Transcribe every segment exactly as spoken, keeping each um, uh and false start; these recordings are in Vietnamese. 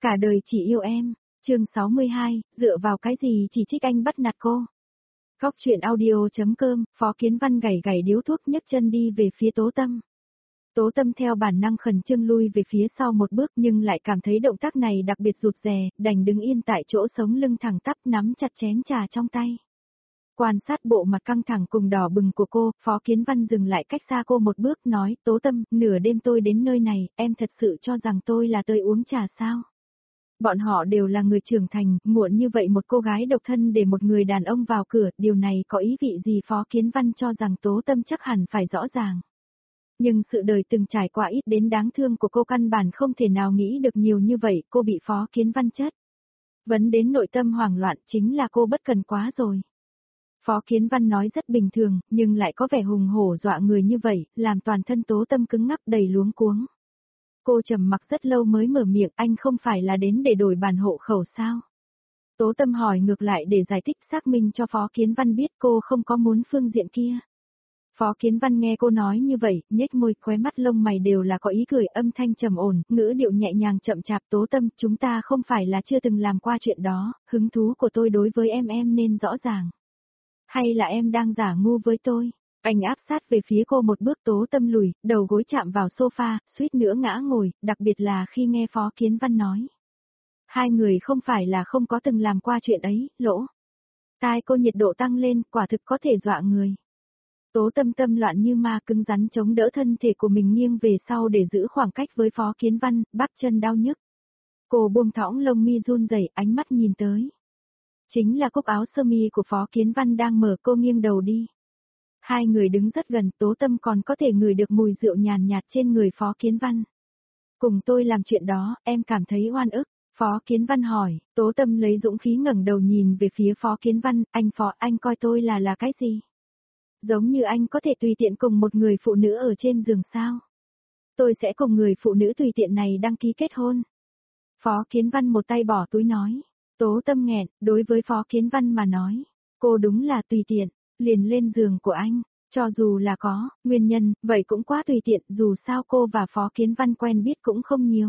Cả đời chỉ yêu em. Chương sáu mươi hai, dựa vào cái gì chỉ trích anh bắt nạt cô. Góc truyện audio.com, Phó Kiến Văn gảy gảy điếu thuốc nhấc chân đi về phía Tố Tâm. Tố Tâm theo bản năng khẩn trương lui về phía sau một bước nhưng lại cảm thấy động tác này đặc biệt rụt rè, đành đứng yên tại chỗ sống lưng thẳng tắp nắm chặt chén trà trong tay. Quan sát bộ mặt căng thẳng cùng đỏ bừng của cô, Phó Kiến Văn dừng lại cách xa cô một bước nói, Tố Tâm, nửa đêm tôi đến nơi này, em thật sự cho rằng tôi là tới uống trà sao? Bọn họ đều là người trưởng thành, muộn như vậy một cô gái độc thân để một người đàn ông vào cửa, điều này có ý vị gì? Phó Kiến Văn cho rằng Tố Tâm chắc hẳn phải rõ ràng. Nhưng sự đời từng trải qua ít đến đáng thương của cô căn bản không thể nào nghĩ được nhiều như vậy, cô bị Phó Kiến Văn chất vấn đến nội tâm hoảng loạn, chính là cô bất cần quá rồi. Phó Kiến Văn nói rất bình thường, nhưng lại có vẻ hùng hổ dọa người như vậy, làm toàn thân Tố Tâm cứng ngắc đầy luống cuống. Cô trầm mặc rất lâu mới mở miệng, anh không phải là đến để đổi bản hộ khẩu sao? Tố Tâm hỏi ngược lại để giải thích xác minh cho Phó Kiến Văn biết cô không có muốn phương diện kia. Phó Kiến Văn nghe cô nói như vậy, nhếch môi, khóe mắt lông mày đều là có ý cười, âm thanh trầm ổn, ngữ điệu nhẹ nhàng chậm chạp. Tố Tâm, chúng ta không phải là chưa từng làm qua chuyện đó, hứng thú của tôi đối với em em nên rõ ràng. Hay là em đang giả ngu với tôi? Anh áp sát về phía cô một bước. Tố Tâm lùi, đầu gối chạm vào sofa, suýt nữa ngã ngồi, đặc biệt là khi nghe Phó Kiến Văn nói. Hai người không phải là không có từng làm qua chuyện ấy, lỗ. Tai cô nhiệt độ tăng lên, quả thực có thể dọa người. Tố Tâm tâm loạn như ma, cứng rắn chống đỡ thân thể của mình nghiêng về sau để giữ khoảng cách với Phó Kiến Văn, bắp chân đau nhức. Cô buông thõng lông mi run rẩy, ánh mắt nhìn tới. Chính là cúc áo sơ mi của Phó Kiến Văn đang mở, cô nghiêng đầu đi. Hai người đứng rất gần, Tố Tâm còn có thể ngửi được mùi rượu nhàn nhạt trên người Phó Kiến Văn. Cùng tôi làm chuyện đó, em cảm thấy oan ức. Phó Kiến Văn hỏi, Tố Tâm lấy dũng khí ngẩng đầu nhìn về phía Phó Kiến Văn, anh Phó, anh coi tôi là là cái gì? Giống như anh có thể tùy tiện cùng một người phụ nữ ở trên giường sao? Tôi sẽ cùng người phụ nữ tùy tiện này đăng ký kết hôn. Phó Kiến Văn một tay bỏ túi nói. Tố Tâm nghẹn, đối với Phó Kiến Văn mà nói, cô đúng là tùy tiện, liền lên giường của anh, cho dù là có nguyên nhân, vậy cũng quá tùy tiện, dù sao cô và Phó Kiến Văn quen biết cũng không nhiều.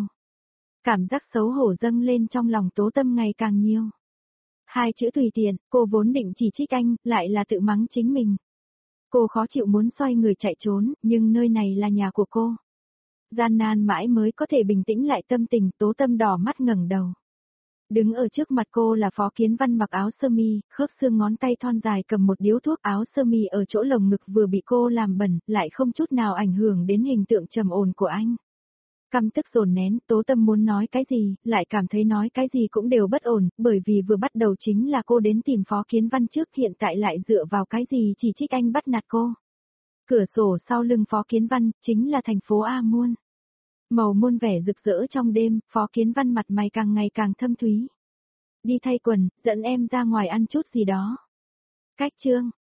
Cảm giác xấu hổ dâng lên trong lòng Tố Tâm ngày càng nhiều. Hai chữ tùy tiện, cô vốn định chỉ trích anh, lại là tự mắng chính mình. Cô khó chịu muốn xoay người chạy trốn, nhưng nơi này là nhà của cô. Gian nan mãi mới có thể bình tĩnh lại tâm tình. Tố Tâm đỏ mắt ngẩng đầu. Đứng ở trước mặt cô là Phó Kiến Văn mặc áo sơ mi, khớp xương ngón tay thon dài cầm một điếu thuốc. Áo sơ mi ở chỗ lồng ngực vừa bị cô làm bẩn, lại không chút nào ảnh hưởng đến hình tượng trầm ổn của anh. Căm tức dồn nén, Tố Tâm muốn nói cái gì, lại cảm thấy nói cái gì cũng đều bất ổn, bởi vì vừa bắt đầu chính là cô đến tìm Phó Kiến Văn trước, hiện tại lại dựa vào cái gì chỉ trích anh bắt nạt cô. Cửa sổ sau lưng Phó Kiến Văn, chính là thành phố A Muôn. Màu muôn vẻ rực rỡ trong đêm, Phó Kiến Văn mặt mày càng ngày càng thâm thúy. Đi thay quần, dẫn em ra ngoài ăn chút gì đó. Cách chương.